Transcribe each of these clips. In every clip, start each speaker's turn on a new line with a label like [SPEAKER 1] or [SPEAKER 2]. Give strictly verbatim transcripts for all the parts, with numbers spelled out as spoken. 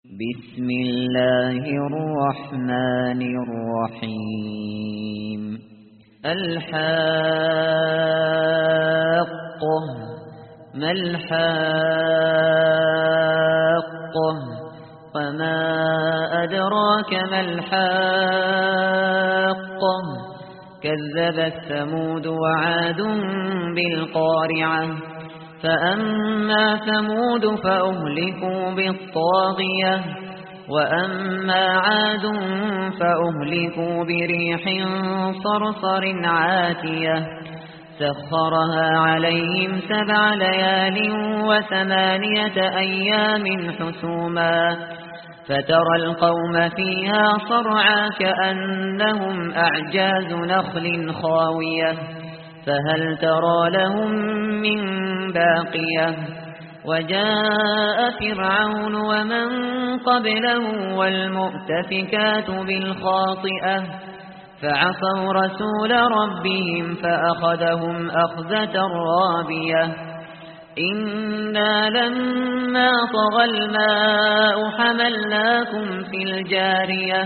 [SPEAKER 1] بسم الله الرحمن الرحيم الحاقة ما الحاقة وما أدراك ما الحاقة كذبت ثمود وعاد بالقارعة فأما ثمود فأهلكوا بالطاغية وأما عاد فأهلكوا بريح صرصر عاتية سخرها عليهم سبع ليال وثمانية أيام حسوما فترى القوم فيها صرعا كأنهم أعجاز نخل خاوية فهل ترى لهم من باقية وجاء فرعون ومن قبله والمؤتفكات بالخاطئة فعصوا رسول ربهم فأخذهم أخذة رابية إنا لما طغى الماء حملناكم في الجارية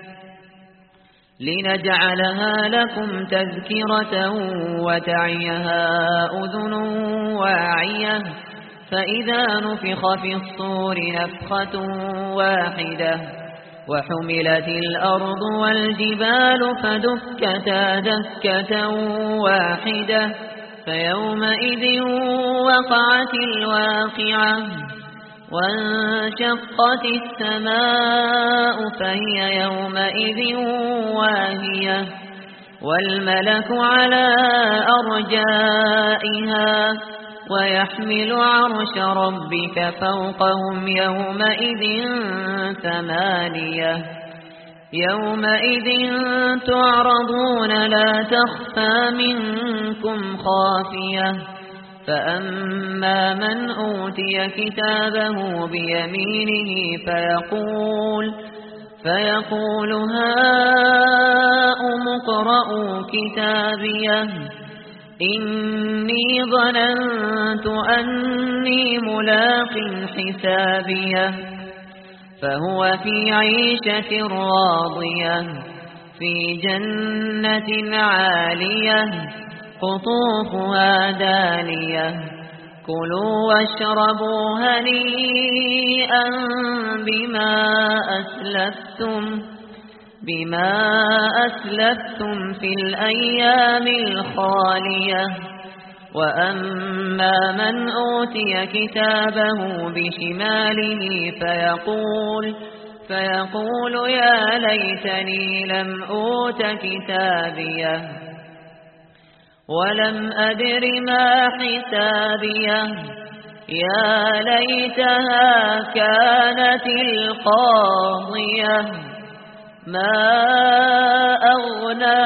[SPEAKER 1] لنجعلها لكم تذكرة وتعيها أذن واعية فإذا نفخ في الصور نفخة واحدة وحملت الأرض والجبال فدكتا دكة واحدة فيومئذ وقعت الواقعة وانشقت السماء فهي يومئذ واهية والملك على أرجائها ويحمل عرش ربك فوقهم يومئذ ثمانية يومئذ تعرضون لا تخفى منكم خافية فأما من أوتي كتابه بيمينه فيقول فيقول هاؤم اقرءوا كتابيه إني ظننت أني ملاق حسابيه فهو في عيشة راضية في جنة عالية قطوفها دانية كلوا واشربوا هنيئا بما أسلفتم بما أسلفتم في الأيام الخالية وأما من أوتي كتابه بشماله فيقول فيقول يا ليتني لم أوت كتابيه ولم أدر ما حسابيه يا ليتها كانت القاضية ما أغنى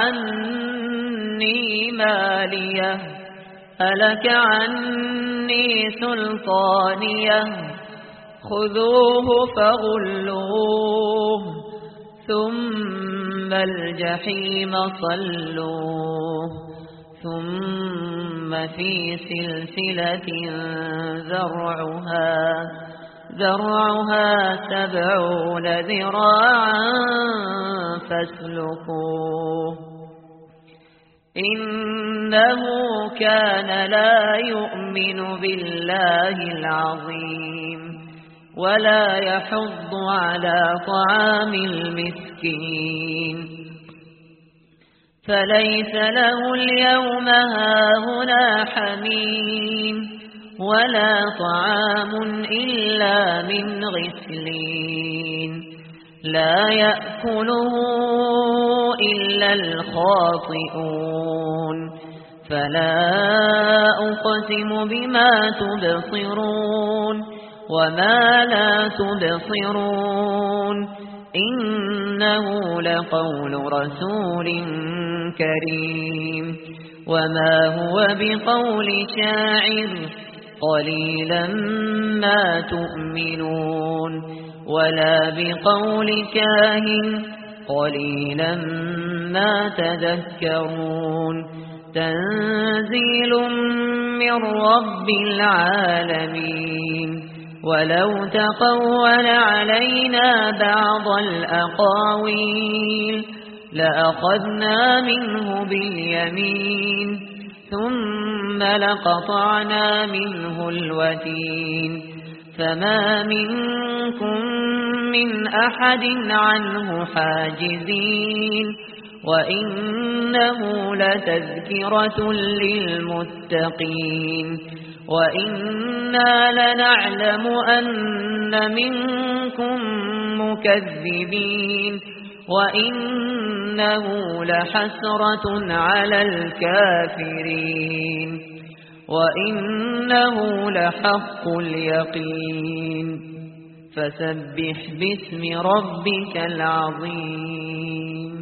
[SPEAKER 1] عني ماليه هلك عني سلطانيه خذوه فغلوه ثم الجحيم صلوه ثم في سلسلة ذرعها ذرعها سبعون ذراعا فاسلكوه إنه كان لا يؤمن بالله العظيم ولا يحض على طعام المسكين فليس له اليوم هاهنا حميم ولا طعام إلا من غسلين لا يأكله إلا الخاطئون فلا أقسم بما تبصرون وما لا تبصرون إنه لقول رسول كريم وما هو بقول شاعر قليلا ما تؤمنون ولا بقول كاهن قليلا ما تذكرون تنزيل من رب العالمين ولو تقول علينا بعض الأقاويل لأخذنا منه باليمين ثم لقطعنا منه الوتين فما منكم من أحد عنه حاجزين وإنه لتذكرة للمتقين وإنا لنعلم أن منكم مكذبين وإنه لحسرة على الكافرين وإنه لحق اليقين فسبح باسم ربك العظيم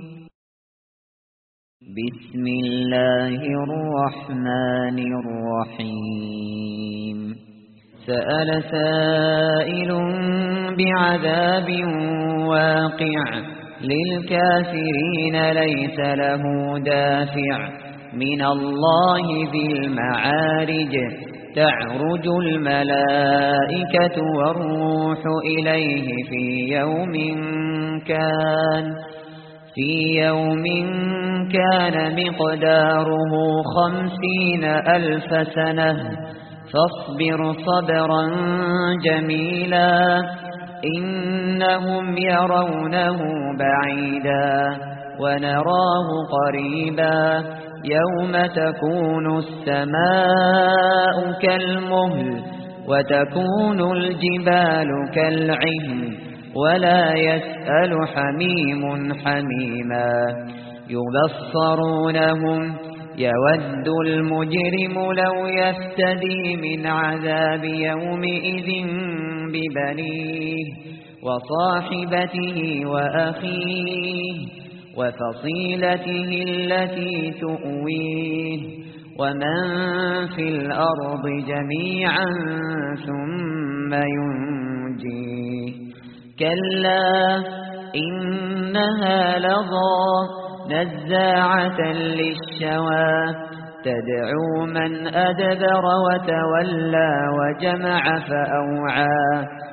[SPEAKER 1] بسم الله الرحمن الرحيم سأل سائل بعذاب واقع للكافرين ليس له دافع من الله ذي المعارج تعرج الملائكة والروح إليه في يوم كان في يوم كان مقداره خمسين ألف سنة فاصبر صبرا جميلا إنهم يرونه بعيدا ونراه قريبا يوم تكون السماء كالمهل وتكون الجبال كالعهن ولا يسأل حميم حميما يبصرونهم يود المجرم لو يفتدي من عذاب يومئذ ببنيه وصاحبته وأخيه وفصيلته التي تؤويه ومن في الأرض جميعا ثم ينجيه كلا إنها لظى نزاعة للشوى تدعو من أدبر وتولى وجمع فأوعى